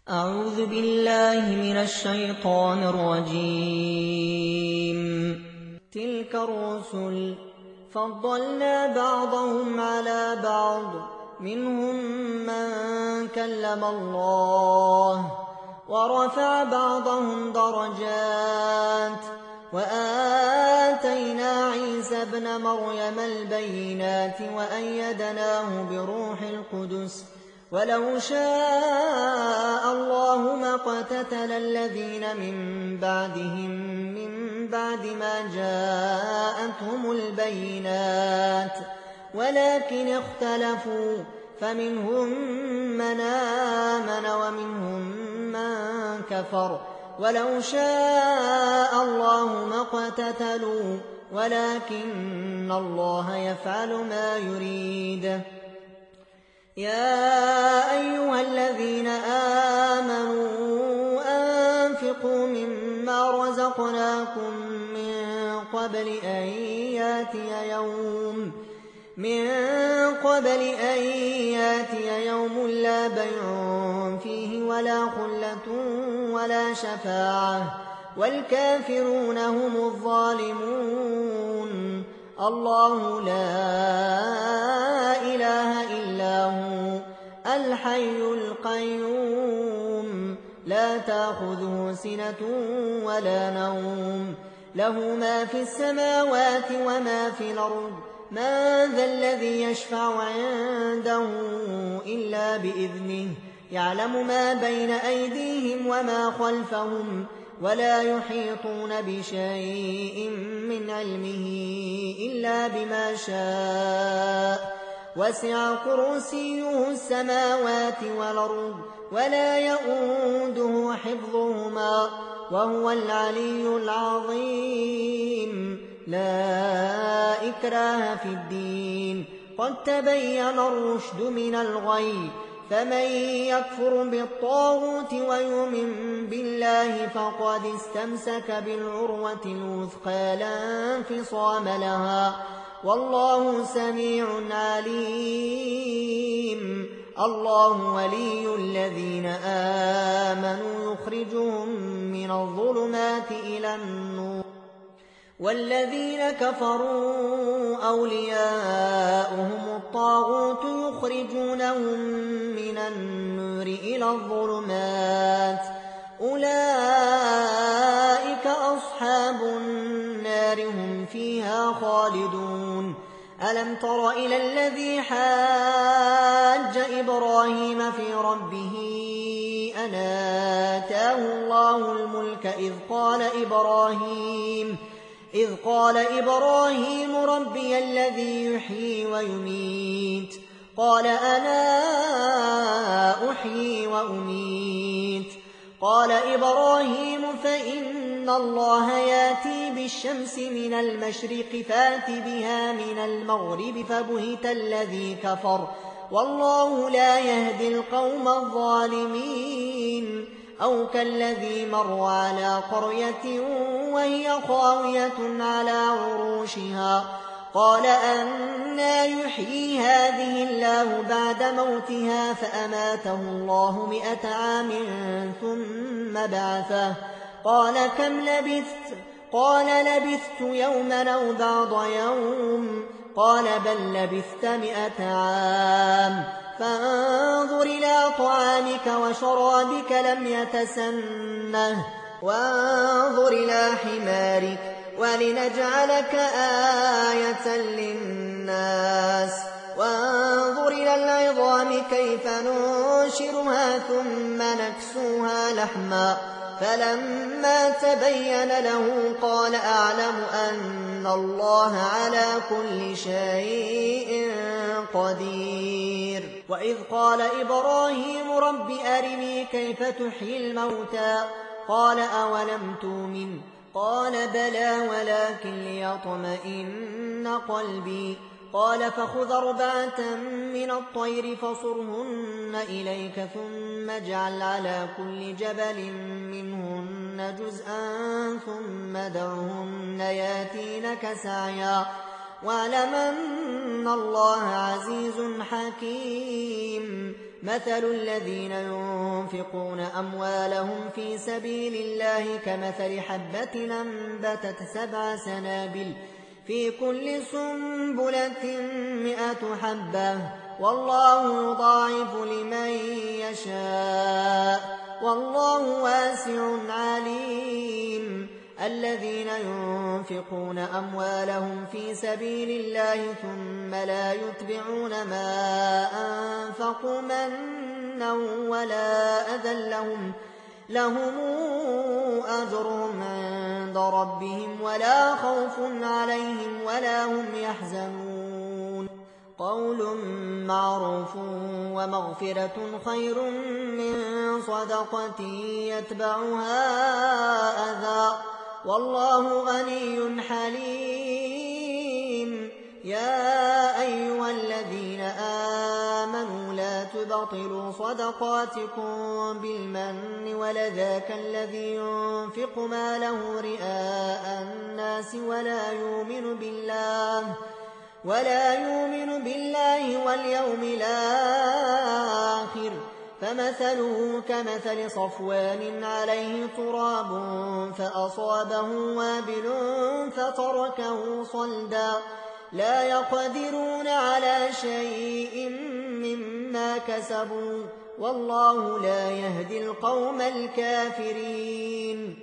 أعوذ بالله من الشيطان الرجيم. تلك الرسل فضلنا بعضهم على بعض، منهم من كلم الله ورفع بعضهم درجات، وآتينا عيسى ابن مريم البينات وأيدناه بروح القدس، ولو شاء الله ما اقتتل الذين من بعدهم من بعد ما جاءتهم البينات، ولكن اختلفوا فمنهم من آمن ومنهم من كفر، ولو شاء الله ما اقتتلوا ولكن الله يفعل ما يريد. يا أيها الذين آمنوا أنفقوا مما رزقناكم من قبل أن ياتي يوم لا بيع فيه ولا خلة ولا شفاعة والكافرون هم الظالمون. الله لا إله إلا هو الحي القيوم، لا تأخذه سنة ولا نوم، له ما في السماوات وما في الأرض. من ذا الذي يشفع عنده إلا بإذنه، يعلم ما بين أيديهم وما خلفهم، ولا يحيطون بشيء من علمه إلا بما شاء، وسع كرسيه السماوات والأرض ولا يؤوده حفظهما وهو العلي العظيم. لا إكراه في الدين، قد تبين الرشد من الغي، فمن يكفر بالطاغوت ويؤمن بالله فقد استمسك بالعروة الوثقى لا انفصام لها، والله سميع عليم. الله ولي الذين آمنوا يخرجهم من الظلمات إلى النور، والذين كفروا أولياؤهم الطاغوت يخرجونهم من النور إلى الظلمات، أولئك أصحاب النار هم فيها خالدون. ألم تر إلى الذي حاج إبراهيم في ربه أن آتاه الله الملك إذ قال إبراهيم ربي الذي يحيي ويميت، قال أنا أحيي وأميت. قال إبراهيم فإن الله ياتي بالشمس من المشرق فات بها من المغرب فبهت الذي كفر، والله لا يهدي القوم الظالمين. أو كالذي مر على قرية وهي خاوية على عروشها، قال أنى يحيي هذه الله بعد موتها، فأماته الله 100 عام ثم بعثه، قال كم لبثت؟ قال لبثت يوما أو بعض يوم، قال بل لبثت 100 عام. فانظر إلى طعامك وشرابك لم يتسنه، وانظر إلى حمارك ولنجعلك آية للناس، وانظر إلى العظام كيف ننشرها ثم نكسوها لحما، فلما تبين له قال أعلم أن الله على كل شيء قدير. وإذ قال إبراهيم رب أرني كيف تحيي الموتى، قال أولم تؤمن؟ قال بلى ولكن ليطمئن قلبي، قال فخذ 4 من الطير فصرهن إليك ثم اجعل على كل جبل منهن جزءا ثم دعهن ياتينك سعيا، واعلم أن الله عزيز حكيم. مثل الذين ينفقون أموالهم في سبيل الله كمثل حبة أنبتت 7 سنابل في كل سنبلة 100 حبة والله يضاعف لمن يشاء والله واسع عليم. الذين ينفقون أموالهم في سبيل الله ثم لا يتبعون ما أنفقوا منا ولا أذى لهم أجرهم عند ربهم ولا خوف عليهم ولا هم يحزنون. قول معروف ومغفرة خير من صدقة يتبعها أذى والله غني حليم. يا أيها الذين آمنوا لا تبطلوا صدقاتكم بالمن ولذا كالذي ينفق ماله رئاء الناس ولا يؤمن بالله واليوم الآخر فمثله كمثل صفوان عليه تراب فأصابه وابل فتركه صلدا لا يقدرون على شيء مما كسبوا والله لا يهدي القوم الكافرين.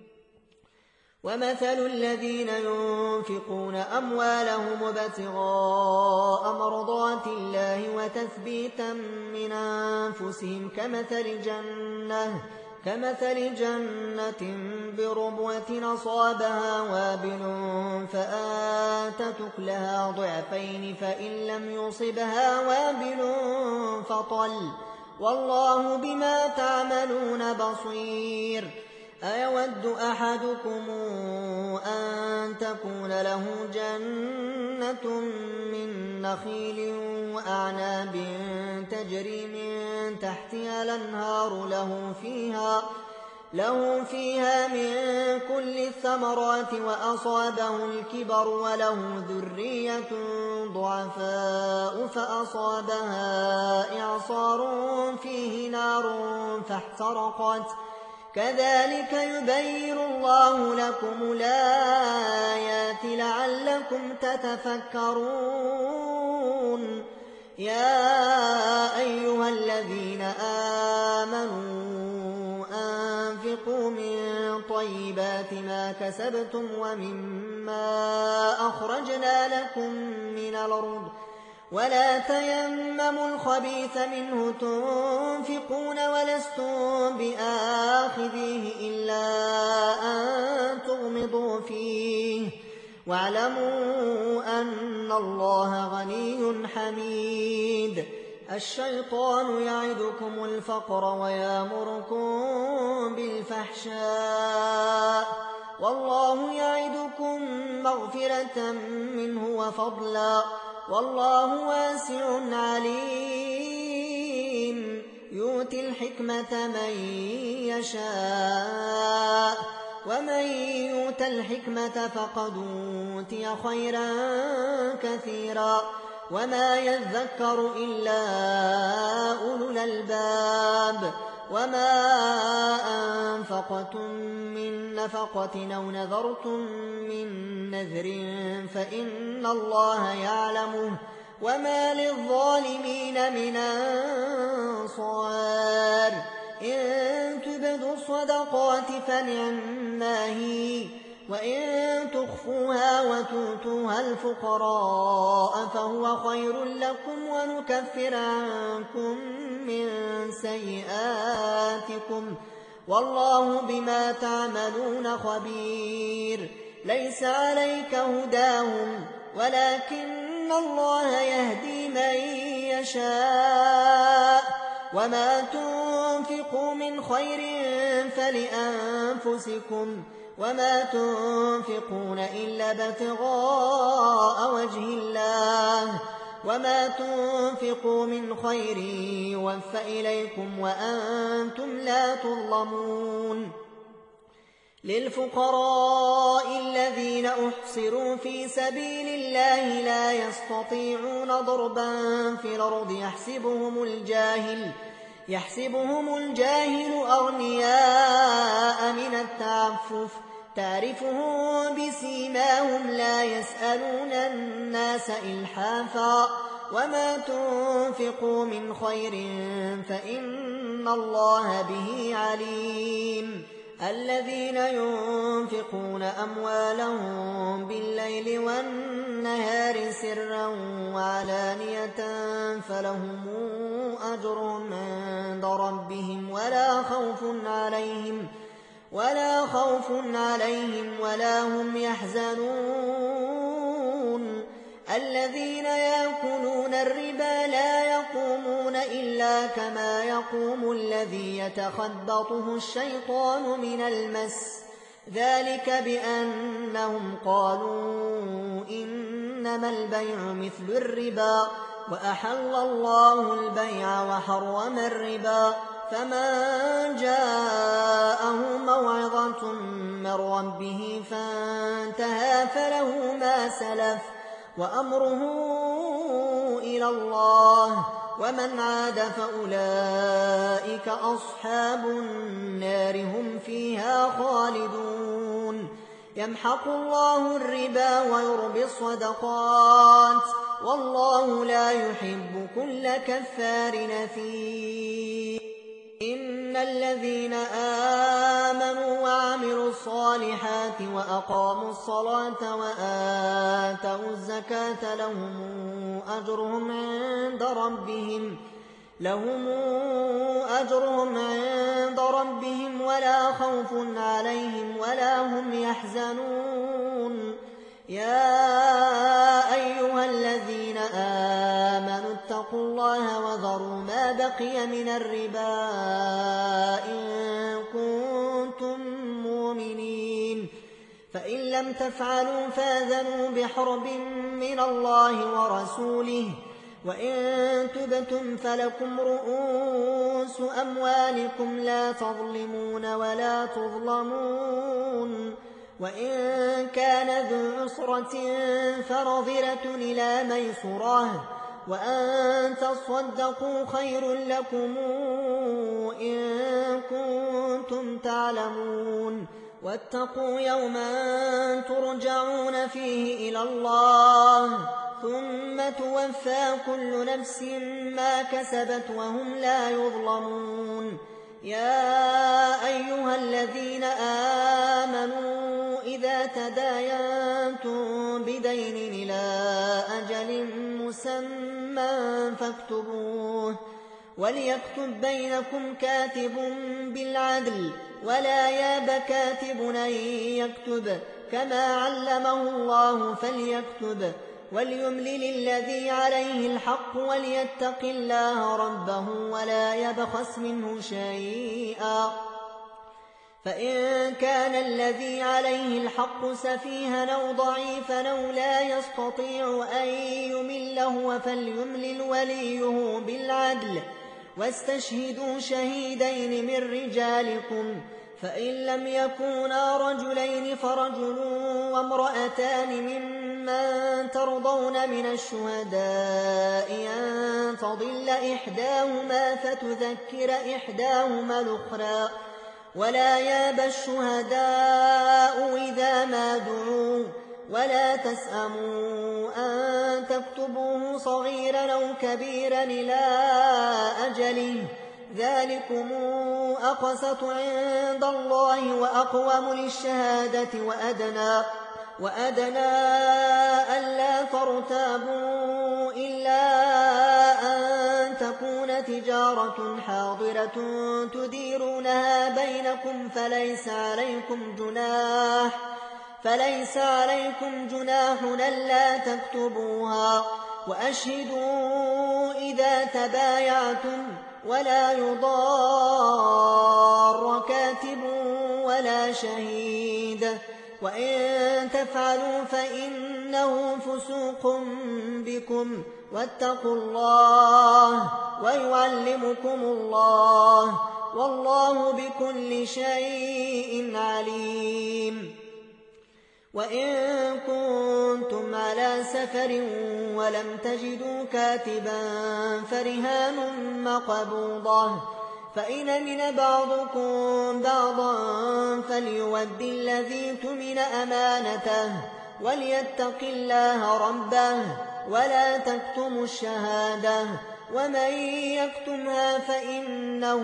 ومثل الذين ينفقون أموالهم ابتغاء مرضات الله وتثبيتا من أنفسهم كمثل جنة بربوة أصابها وابل فآتت أكلها ضعفين فإن لم يصبها وابل فطل والله بما تعملون بصير. أيود أحدكم أن تكون له جنة من نخيل وأعناب تجري من تحتها الأنهار له فيها من كل الثمرات وأصابه الكبر وله ذرية ضعفاء فأصابها إعصار فيه نار فاحترقت كذلك يبين الله لكم الآيات لعلكم تتفكرون. يا أيها الذين آمنوا أنفقوا من طيبات ما كسبتم ومما أخرجنا لكم من الأرض ولا تيمموا الخبيث منه تنفقون ولستم بآخذيه إلا أن تغمضوا فيه واعلموا أن الله غني حميد. الشيطان يعدكم الفقر ويأمركم بالفحشاء والله يعدكم مغفرة منه وفضلا والله واسع عليم. يؤتي الحكمة من يشاء ومن يؤت الحكمة فقد أوتي خيرا كثيرا وما يذكر إلا أولو الألباب. وما أنفقتم من نفقة أو نذرتم من نذر فإن الله يعلمه وما للظالمين من أنصار. إن تبدوا الصدقات فنعما هي وإن تخفوها وتؤتوها الفقراء فهو خير لكم ونكفر عنكم من سيئاتكم والله بما تعملون خبير. ليس عليك هداهم ولكن الله يهدي من يشاء وما تنفقوا من خير فلأنفسكم وما تنفقون إلا ابتغاء وجه الله وما تنفقوا من خير يوفى إليكم وأنتم لا تظلمون. للفقراء الذين أحصروا في سبيل الله لا يستطيعون ضربا في الأرض يحسبهم الجاهل أغنياء من التعفف تعرفهم بسيماهم لا يسألون الناس إلحافا وما تنفقوا من خير فإن الله به عليم الذين ينفقون أموالهم بالليل والنهار سرا وعلانية فلهم أجرهم عند ربهم ولا خوف عليهم ولا هم يحزنون الذين يأكلون الربا لا يقومون إلا كما يقوم الذي يتخبطه الشيطان من المس ذلك بأنهم قالوا إنما البيع مثل الربا وأحل الله البيع وحرم الربا فمن جاءه موعظة من ربه فانتهى فله ما سلف وأمره إلى الله ومن عاد فأولئك أصحاب النار هم فيها خالدون يمحق الله الربا ويربي الصدقات والله لا يحب كل كفار نثير إن الذين آمنوا وعملوا الصالحات وأقاموا الصلاة وآتوا الزكاة لهم أجرهم عند ربهم ولا خوف عليهم ولا هم يحزنون يا أيها الذين آمنوا اتقوا الله وذروا ما بقي من الربا إن كنتم مؤمنين فإن لم تفعلوا فاذنوا بحرب من الله ورسوله وإن تبتم فلكم رؤوس أموالكم لا تظلمون ولا تظلمون وإن كان ذو عسرة فنظرة إلى ميسرة وأن تصدقوا خير لكم إن كنتم تعلمون واتقوا يوما ترجعون فيه إلى الله ثم توفى كل نفس ما كسبت وهم لا يظلمون يا أيها الذين آمنوا إذا تداينتم بدين إلى أجل مسمى فاكتبوه وليكتب بينكم كاتب بالعدل ولا ياب كاتب أن يكتب كما علمه الله فليكتب وليملل الذي عليه الحق وليتق الله ربه ولا يبخس منه شيئا فإن كان الذي عليه الحق سفيها أو ضعيفا أو لا يستطيع أن يمله فليملل وليه بالعدل واستشهدوا شهيدين من رجالكم فإن لم يكونا رجلين فرجل وامرأتان ممن ترضون من الشهداء أن تضل إحداهما فتذكر إحداهما الأخرى ولا ياب الشهداء إذا ما دعوا ولا تسأموا أن تكتبوه صغيرا أو كبيرا إلى أجله ذلكم أقسط عند الله وأقوم للشهادة وأدنى ألا ترتابوا إلا أن تكون تجارة حاضرة تديرونها بينكم فليس عليكم جناح ألا تكتبوها وأشهدوا إذا تبايعتم ولا يضار كاتب ولا شهيد وإن تفعلوا فإنه فسوق بكم واتقوا الله ويعلمكم الله والله بكل شيء عليم. وإن كنتم على سفر ولم تجدوا كاتبا فرهان مقبوضة، فإن من بعضكم بعضا فليود الذي اؤتمن أمانته وليتق الله ربه ولا تكتموا الشهادة، ومن يكتمها فإنه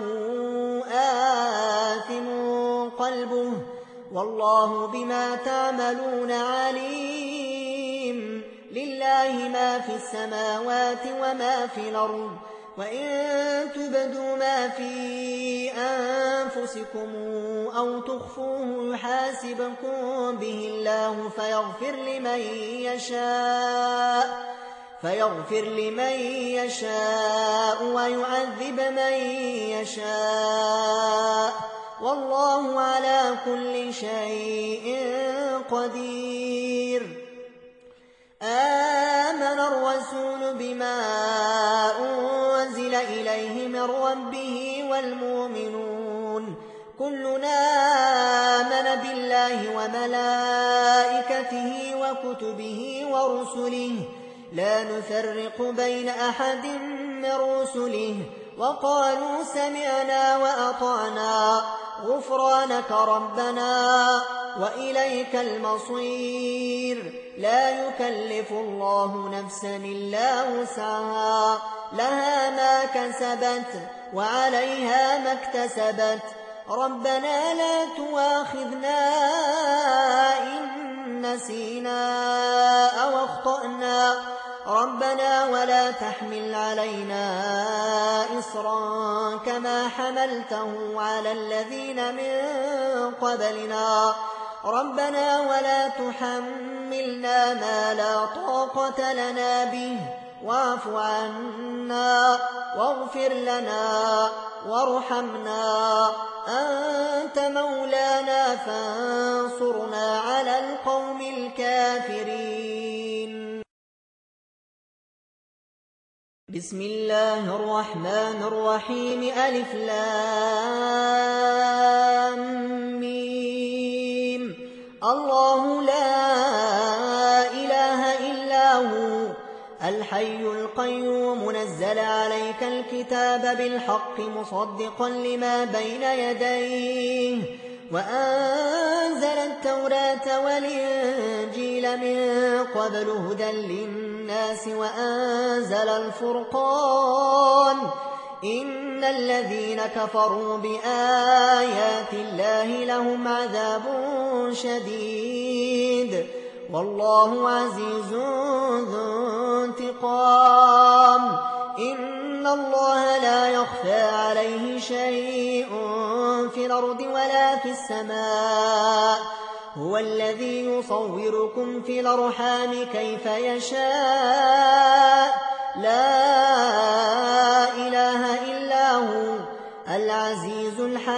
آثم قلبه، والله بما تعملون عليم. لله ما في السماوات وما في الأرض، وإن تبدوا ما في أنفسكم أو تخفوه يحاسبكم به الله فيغفر لمن يشاء ويعذب من يشاء، والله على كل شيء قدير. آمن الرسول بما أنزل إليه من ربه والمؤمنون كلنا آمن بالله وملائكته وكتبه ورسله لا نفرق بين أحد من رسله، وقالوا سمعنا وأطعنا غفرانك ربنا وإليك المصير. لا يكلف الله نفسا إلا وسعها، لها ما كسبت وعليها ما اكتسبت. ربنا لا تؤاخذنا إن نسينا أو أخطأنا، ربنا ولا تحمل علينا إصرا كما حملته على الذين من قبلنا، ربنا ولا تحملنا ما لا طاقة لنا به، واعف عنا واغفر لنا وارحمنا، أنت مولانا فانصرنا على القوم الكافرين. بسم الله الرحمن الرحيم. ألف لام ميم. الله لا إله إلا هو الحي القيوم نزل عليك الكتاب بالحق مصدقا لما بين يديه وأنزل التوراة والإنجيل من قبل هدى للناس وأنزل الفرقان. إن الذين كفروا بآيات الله لهم عذاب شديد والله عزيز ذو انتقام. إن الله لا يخفى عليه شيء في الأرض ولا في السماء، هو الذي يصوركم في الأرحام كيف يشاء، لا إله إلا هو العزيز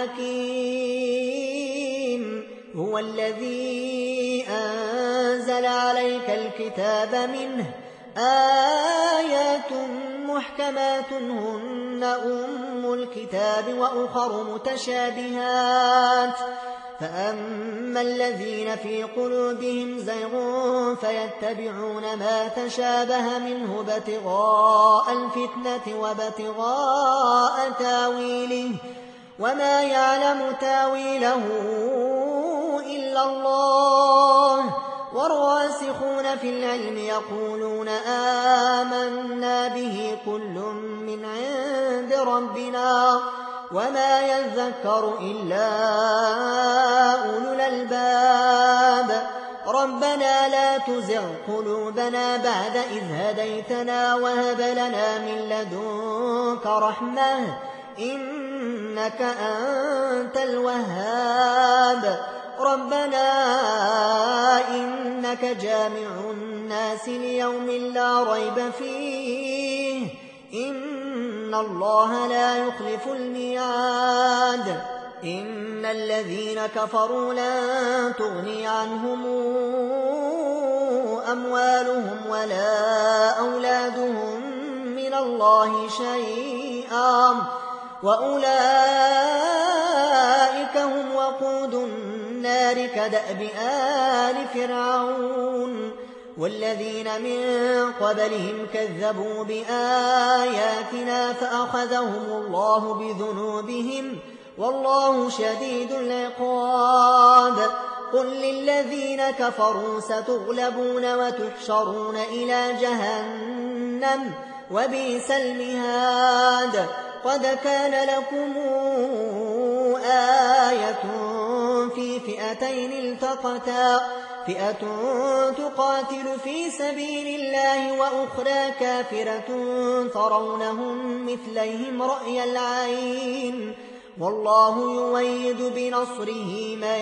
الحكيم. هو الذي أنزل عليك الكتاب منه آيات محكمات هن أم الكتاب وأخر متشابهات، فأما الذين في قلوبهم زيغ فيتبعون ما تشابه منه ابتغاء الفتنة وابتغاء تاويله وما يعلم تاويله إلا الله، والراسخون في العلم يقولون آمنا به كل من عند ربنا وما يذكر إلا أولو الألباب. ربنا لا تزغ قلوبنا بعد إذ هديتنا وهب لنا من لدنك رحمة إنك أنت الوهاب. ربنا إنك جامع الناس ليوم لا ريب فيه إن الله لا يخلف الميعاد. إن الذين كفروا لن تغني عنهم أموالهم ولا أولادهم من الله شيئا وأولئك هم وقود النار كدأب آل فرعون والذين من قبلهم كذبوا بآياتنا فأخذهم الله بذنوبهم والله شديد العقاب قل للذين كفروا ستغلبون وتحشرون إلى جهنم وبئس المهاد قد كان لكم آية في فئتين التقتا فئة تقاتل في سبيل الله وأخرى كافرة ترونهم مثليهم رأي العين والله يؤيد بنصره من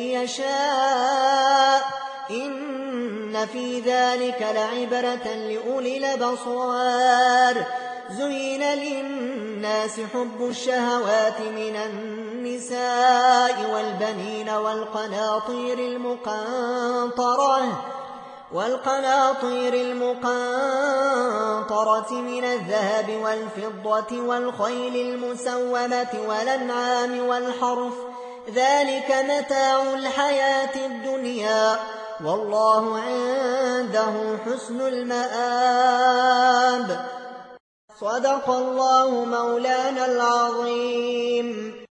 يشاء إن في ذلك لعبرة لأولي الأبصار زين للناس حب الشهوات من النساء والبنين والقناطير المقنطرة من الذهب والفضة والخيل المسومة والأنعام والحرث ذلك متاع الحياة الدنيا والله عنده حسن المآب صدق الله مولانا العظيم.